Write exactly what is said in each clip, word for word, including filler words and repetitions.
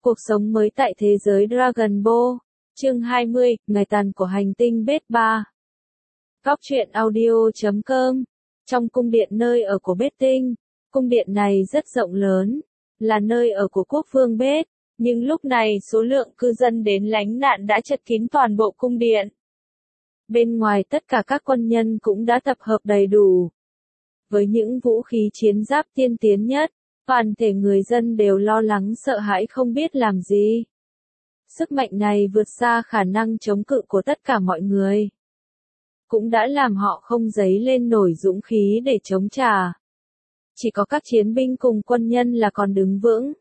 Cuộc sống mới tại thế giới Dragon Ball. Chương hai mươi, Ngày tàn của hành tinh Bết ba. Góc truyện audio chấm com. Trong cung điện nơi ở của Bết Tinh, cung điện này rất rộng lớn, là nơi ở của quốc vương Bết, nhưng lúc này số lượng cư dân đến lánh nạn đã chật kín toàn bộ cung điện. Bên ngoài tất cả các quân nhân cũng đã tập hợp đầy đủ. Với những vũ khí chiến giáp tiên tiến nhất, toàn thể người dân đều lo lắng sợ hãi không biết làm gì. Sức mạnh này vượt xa khả năng chống cự của tất cả mọi người. Cũng đã làm họ không dấy lên nổi dũng khí để chống trả. Chỉ có các chiến binh cùng quân nhân là còn đứng vững.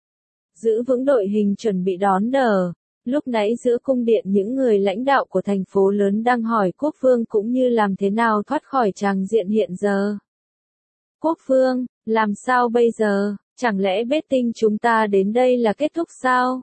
Giữ vững đội hình chuẩn bị đón đỡ. Lúc nãy giữa cung điện những người lãnh đạo của thành phố lớn đang hỏi quốc vương cũng như làm thế nào thoát khỏi tràng diện hiện giờ. Quốc vương, làm sao bây giờ, chẳng lẽ Bết Tinh chúng ta đến đây là kết thúc sao?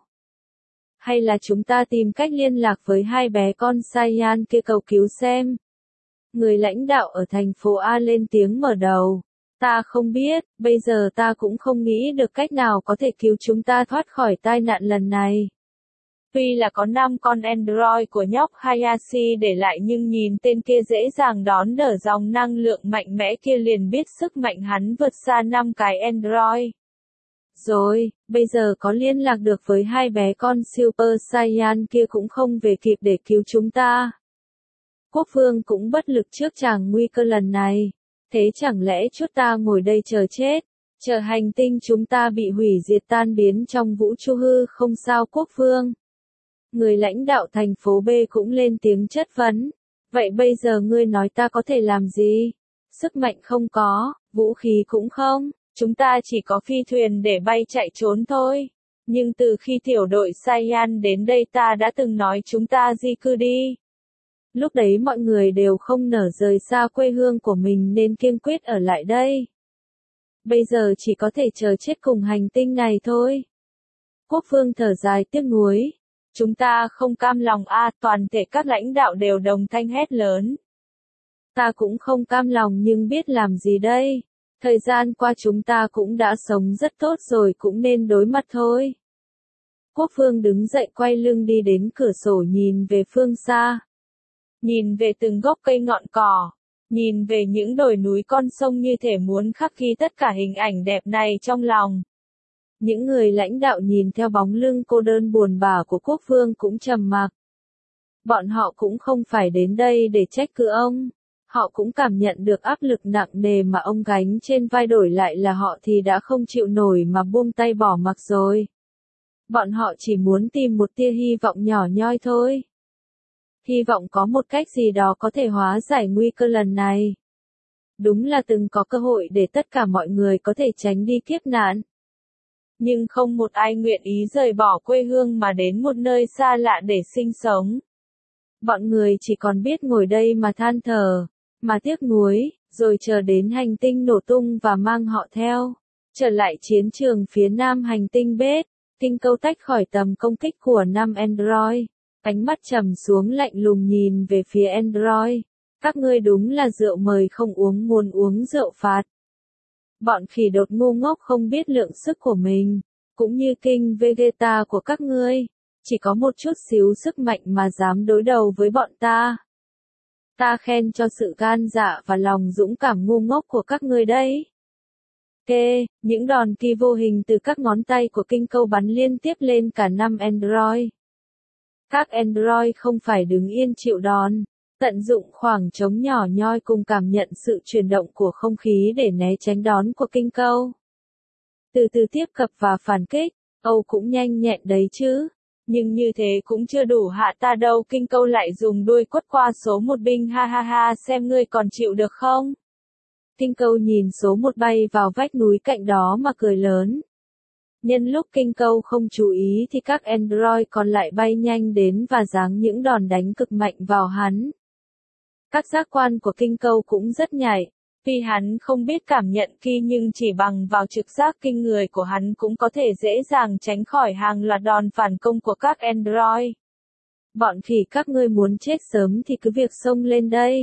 Hay là chúng ta tìm cách liên lạc với hai bé con Saiyan kia cầu cứu xem? Người lãnh đạo ở thành phố A lên tiếng mở đầu. Ta không biết, bây giờ ta cũng không nghĩ được cách nào có thể cứu chúng ta thoát khỏi tai nạn lần này. Tuy là có năm con android của nhóc Hayashi để lại nhưng nhìn tên kia dễ dàng đón đỡ dòng năng lượng mạnh mẽ kia liền biết sức mạnh hắn vượt xa năm cái android. Rồi, bây giờ có liên lạc được với hai bé con Super Saiyan kia cũng không về kịp để cứu chúng ta. Quốc vương cũng bất lực trước tràng nguy cơ lần này. Thế chẳng lẽ chút ta ngồi đây chờ chết, chờ hành tinh chúng ta bị hủy diệt tan biến trong vũ trụ hư không sao quốc vương? Người lãnh đạo thành phố B cũng lên tiếng chất vấn. Vậy bây giờ ngươi nói ta có thể làm gì? Sức mạnh không có, vũ khí cũng không, chúng ta chỉ có phi thuyền để bay chạy trốn thôi. Nhưng từ khi tiểu đội Saiyan đến đây ta đã từng nói chúng ta di cư đi. Lúc đấy mọi người đều không nỡ rời xa quê hương của mình nên kiên quyết ở lại đây. Bây giờ chỉ có thể chờ chết cùng hành tinh này thôi. Quốc vương thở dài tiếc nuối. Chúng ta không cam lòng a, à, toàn thể các lãnh đạo đều đồng thanh hét lớn. Ta cũng không cam lòng nhưng biết làm gì đây. Thời gian qua chúng ta cũng đã sống rất tốt rồi cũng nên đối mặt thôi. Quốc vương đứng dậy quay lưng đi đến cửa sổ nhìn về phương xa. Nhìn về từng gốc cây ngọn cỏ. Nhìn về những đồi núi con sông như thể muốn khắc ghi tất cả hình ảnh đẹp này trong lòng. Những người lãnh đạo nhìn theo bóng lưng cô đơn buồn bã của quốc vương cũng trầm mặc. Bọn họ cũng không phải đến đây để trách cứ ông. Họ cũng cảm nhận được áp lực nặng nề mà ông gánh trên vai, đổi lại là họ thì đã không chịu nổi mà buông tay bỏ mặc rồi. Bọn họ chỉ muốn tìm một tia hy vọng nhỏ nhoi thôi. Hy vọng có một cách gì đó có thể hóa giải nguy cơ lần này. Đúng là từng có cơ hội để tất cả mọi người có thể tránh đi kiếp nạn. Nhưng không một ai nguyện ý rời bỏ quê hương mà đến một nơi xa lạ để sinh sống. Bọn người chỉ còn biết ngồi đây mà than thở, mà tiếc nuối, rồi chờ đến hành tinh nổ tung và mang họ theo. Trở lại chiến trường phía nam hành tinh Bết, Kinh Câu tách khỏi tầm công kích của năm android. Ánh mắt trầm xuống lạnh lùng nhìn về phía android. Các ngươi đúng là rượu mời không uống muốn uống rượu phạt. Bọn khỉ đột ngu ngốc không biết lượng sức của mình, cũng như King Vegeta của các ngươi, chỉ có một chút xíu sức mạnh mà dám đối đầu với bọn ta. Ta khen cho sự gan dạ và lòng dũng cảm ngu ngốc của các ngươi đấy. Kê, những đòn kỳ vô hình từ các ngón tay của Kinh Câu bắn liên tiếp lên cả năm android. Các android không phải đứng yên chịu đòn, tận dụng khoảng trống nhỏ nhoi cùng cảm nhận sự chuyển động của không khí để né tránh đón của Kinh Câu. Từ từ tiếp cận và phản kích, Âu cũng nhanh nhẹn đấy chứ. Nhưng như thế cũng chưa đủ hạ ta đâu. Kinh Câu lại dùng đuôi quất qua số một binh, ha ha ha, xem ngươi còn chịu được không? Kinh Câu nhìn số một bay vào vách núi cạnh đó mà cười lớn. Nhân lúc Kinh Câu không chú ý thì các android còn lại bay nhanh đến và giáng những đòn đánh cực mạnh vào hắn. Các giác quan của Kinh Câu cũng rất nhạy. Tuy hắn không biết cảm nhận kỳ nhưng chỉ bằng vào trực giác kinh người của hắn cũng có thể dễ dàng tránh khỏi hàng loạt đòn phản công của các android. Bọn khỉ các ngươi muốn chết sớm thì cứ việc xông lên đây.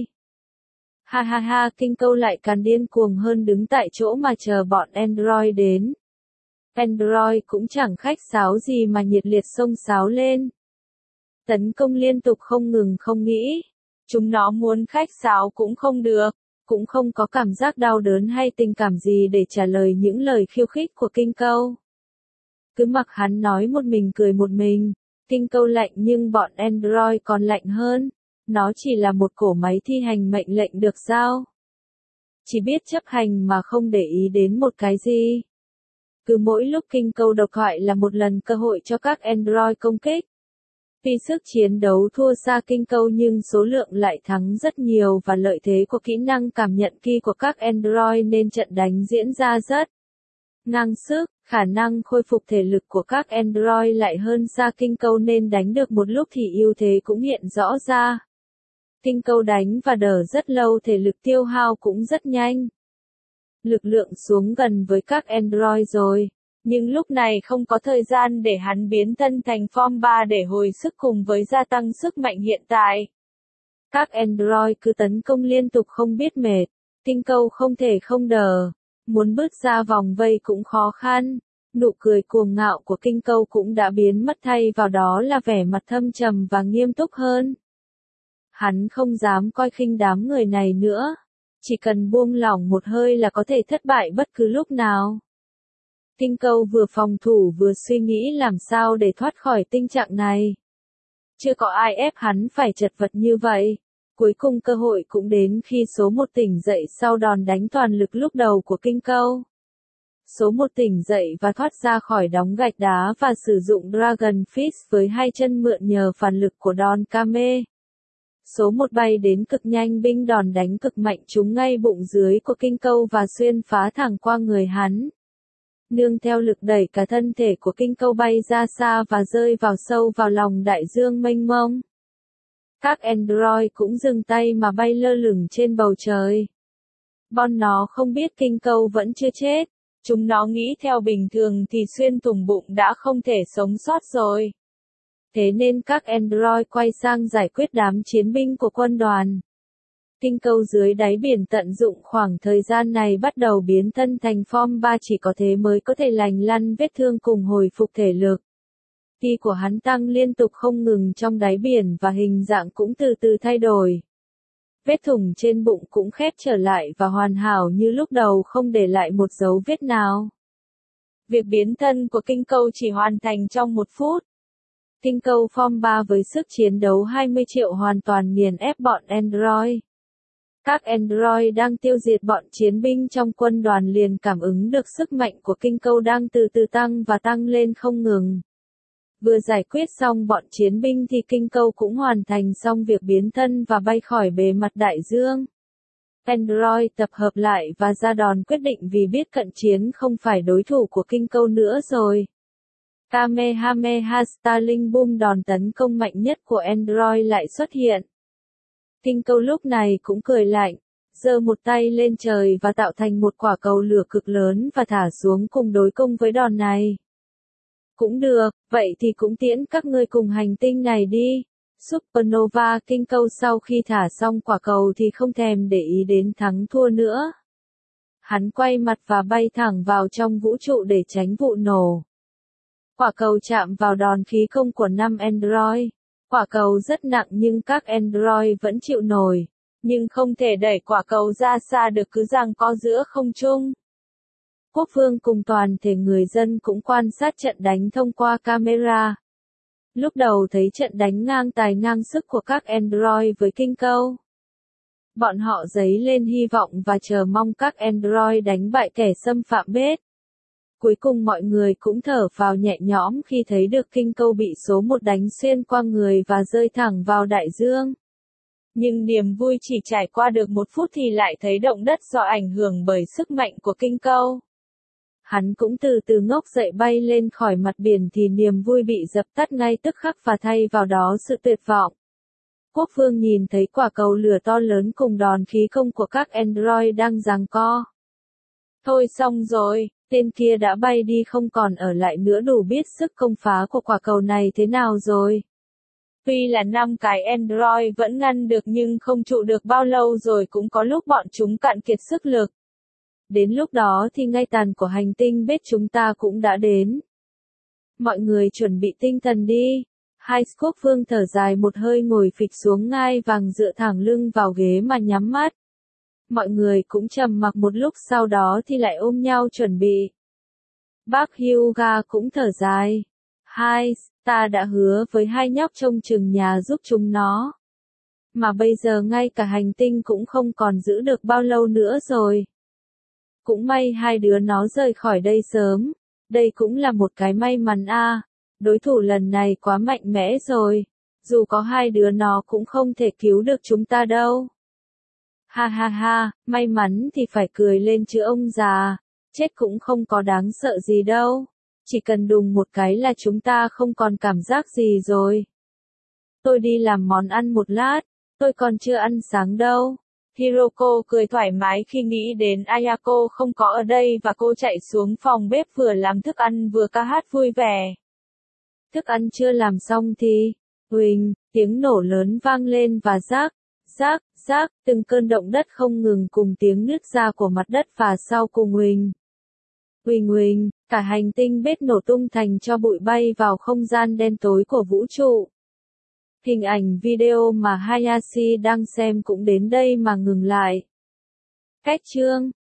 Ha ha ha, Kinh Câu lại càng điên cuồng hơn đứng tại chỗ mà chờ bọn android đến. Android cũng chẳng khách sáo gì mà nhiệt liệt xông xáo lên. Tấn công liên tục không ngừng không nghĩ. Chúng nó muốn khách sáo cũng không được, cũng không có cảm giác đau đớn hay tình cảm gì để trả lời những lời khiêu khích của Kinh Câu. Cứ mặc hắn nói một mình cười một mình. Kinh Câu lạnh nhưng bọn Android còn lạnh hơn. Nó chỉ là một cỗ máy thi hành mệnh lệnh được giao. Chỉ biết chấp hành mà không để ý đến một cái gì. Cứ mỗi lúc Kinh Câu độc thoại là một lần cơ hội cho các Android công kích. Tuy sức chiến đấu thua xa Kinh Câu nhưng số lượng lại thắng rất nhiều và lợi thế của kỹ năng cảm nhận ki của các Android nên trận đánh diễn ra rất ngang sức. Khả năng khôi phục thể lực của các Android lại hơn xa Kinh Câu nên đánh được một lúc thì ưu thế cũng hiện rõ ra. Kinh Câu đánh và đỡ rất lâu, thể lực tiêu hao cũng rất nhanh. Lực lượng xuống gần với các Android rồi. Nhưng lúc này không có thời gian để hắn biến thân thành Form ba để hồi sức cùng với gia tăng sức mạnh hiện tại. Các Android cứ tấn công liên tục không biết mệt. Kinh Câu không thể không đỡ. Muốn bước ra vòng vây cũng khó khăn. Nụ cười cuồng ngạo của Kinh Câu cũng đã biến mất, thay vào đó là vẻ mặt thâm trầm và nghiêm túc hơn. Hắn không dám coi khinh đám người này nữa. Chỉ cần buông lỏng một hơi là có thể thất bại bất cứ lúc nào. Kinh Câu vừa phòng thủ vừa suy nghĩ làm sao để thoát khỏi tình trạng này. Chưa có ai ép hắn phải chật vật như vậy. Cuối cùng cơ hội cũng đến khi số một tỉnh dậy sau đòn đánh toàn lực lúc đầu của Kinh Câu. Số một tỉnh dậy và thoát ra khỏi đống gạch đá và sử dụng Dragon Fist với hai chân mượn nhờ phản lực của đòn Kame. Số một bay đến cực nhanh, binh đòn đánh cực mạnh trúng ngay bụng dưới của Kinh Câu và xuyên phá thẳng qua người hắn. Nương theo lực đẩy, cả thân thể của Kinh Câu bay ra xa và rơi vào sâu vào lòng đại dương mênh mông. Các Android cũng dừng tay mà bay lơ lửng trên bầu trời. Bọn nó không biết Kinh Câu vẫn chưa chết. Chúng nó nghĩ theo bình thường thì xuyên thủng bụng đã không thể sống sót rồi. Thế nên các Android quay sang giải quyết đám chiến binh của quân đoàn. Kinh Câu dưới đáy biển tận dụng khoảng thời gian này bắt đầu biến thân thành Form ba, chỉ có thế mới có thể lành lăn vết thương cùng hồi phục thể lực. Ki của hắn tăng liên tục không ngừng trong đáy biển và hình dạng cũng từ từ thay đổi. Vết thủng trên bụng cũng khép trở lại và hoàn hảo như lúc đầu, không để lại một dấu vết nào. Việc biến thân của Kinh Câu chỉ hoàn thành trong một phút. Kinh Câu Form ba với sức chiến đấu hai mươi triệu hoàn toàn nghiền ép bọn Android. Các Android đang tiêu diệt bọn chiến binh trong quân đoàn liền cảm ứng được sức mạnh của Kinh Câu đang từ từ tăng và tăng lên không ngừng. Vừa giải quyết xong bọn chiến binh thì Kinh Câu cũng hoàn thành xong việc biến thân và bay khỏi bề mặt đại dương. Android tập hợp lại và ra đòn quyết định vì biết cận chiến không phải đối thủ của Kinh Câu nữa rồi. Kamehameha Starling Boom, đòn tấn công mạnh nhất của Android lại xuất hiện. Kinh Câu lúc này cũng cười lạnh, giơ một tay lên trời và tạo thành một quả cầu lửa cực lớn và thả xuống cùng đối công với đòn này. Cũng được, vậy thì cũng tiễn các ngươi cùng hành tinh này đi. Supernova. Kinh Câu sau khi thả xong quả cầu thì không thèm để ý đến thắng thua nữa. Hắn quay mặt và bay thẳng vào trong vũ trụ để tránh vụ nổ. Quả cầu chạm vào đòn khí công của năm Android. Quả cầu rất nặng nhưng các Android vẫn chịu nổi. Nhưng không thể đẩy quả cầu ra xa được, cứ giằng co giữa không trung. Quốc vương cùng toàn thể người dân cũng quan sát trận đánh thông qua camera. Lúc đầu thấy trận đánh ngang tài ngang sức của các Android với Kinh Câu. Bọn họ dấy lên hy vọng và chờ mong các Android đánh bại kẻ xâm phạm bết. Cuối cùng mọi người cũng thở phào nhẹ nhõm khi thấy được Kinh Câu bị số một đánh xuyên qua người và rơi thẳng vào đại dương. Nhưng niềm vui chỉ trải qua được một phút thì lại thấy động đất do ảnh hưởng bởi sức mạnh của Kinh Câu. Hắn cũng từ từ ngóc dậy bay lên khỏi mặt biển thì niềm vui bị dập tắt ngay tức khắc và thay vào đó sự tuyệt vọng. Quốc vương nhìn thấy quả cầu lửa to lớn cùng đòn khí công của các Android đang giằng co. Thôi xong rồi, tên kia đã bay đi không còn ở lại nữa, đủ biết sức công phá của quả cầu này thế nào rồi. Tuy là năm cái Android vẫn ngăn được nhưng không trụ được bao lâu rồi, cũng có lúc bọn chúng cạn kiệt sức lực. Đến lúc đó thì ngay tàn của hành tinh bếp chúng ta cũng đã đến. Mọi người chuẩn bị tinh thần đi. Hai quốc vương thở dài một hơi ngồi phịch xuống ngai vàng dựa thẳng lưng vào ghế mà nhắm mắt. Mọi người cũng trầm mặc một lúc sau đó thì lại ôm nhau chuẩn bị. Bác Hyuga cũng thở dài. Hai, ta đã hứa với hai nhóc trông chừng nhà giúp chúng nó. Mà bây giờ ngay cả hành tinh cũng không còn giữ được bao lâu nữa rồi. Cũng may hai đứa nó rời khỏi đây sớm. Đây cũng là một cái may mắn a. À. Đối thủ lần này quá mạnh mẽ rồi. Dù có hai đứa nó cũng không thể cứu được chúng ta đâu. Ha ha ha, may mắn thì phải cười lên chứ ông già. Chết cũng không có đáng sợ gì đâu. Chỉ cần đùng một cái là chúng ta không còn cảm giác gì rồi. Tôi đi làm món ăn một lát. Tôi còn chưa ăn sáng đâu. Hiroko cười thoải mái khi nghĩ đến Ayako không có ở đây và cô chạy xuống phòng bếp vừa làm thức ăn vừa ca hát vui vẻ. Thức ăn chưa làm xong thì, huỳnh, tiếng nổ lớn vang lên và rác, rác, rác, từng cơn động đất không ngừng cùng tiếng nứt ra của mặt đất và sau cùng huỳnh. Huỳnh huỳnh, cả hành tinh bếp nổ tung thành cho bụi bay vào không gian đen tối của vũ trụ. Hình ảnh video mà Hayashi đang xem cũng đến đây mà ngừng lại. Cách chương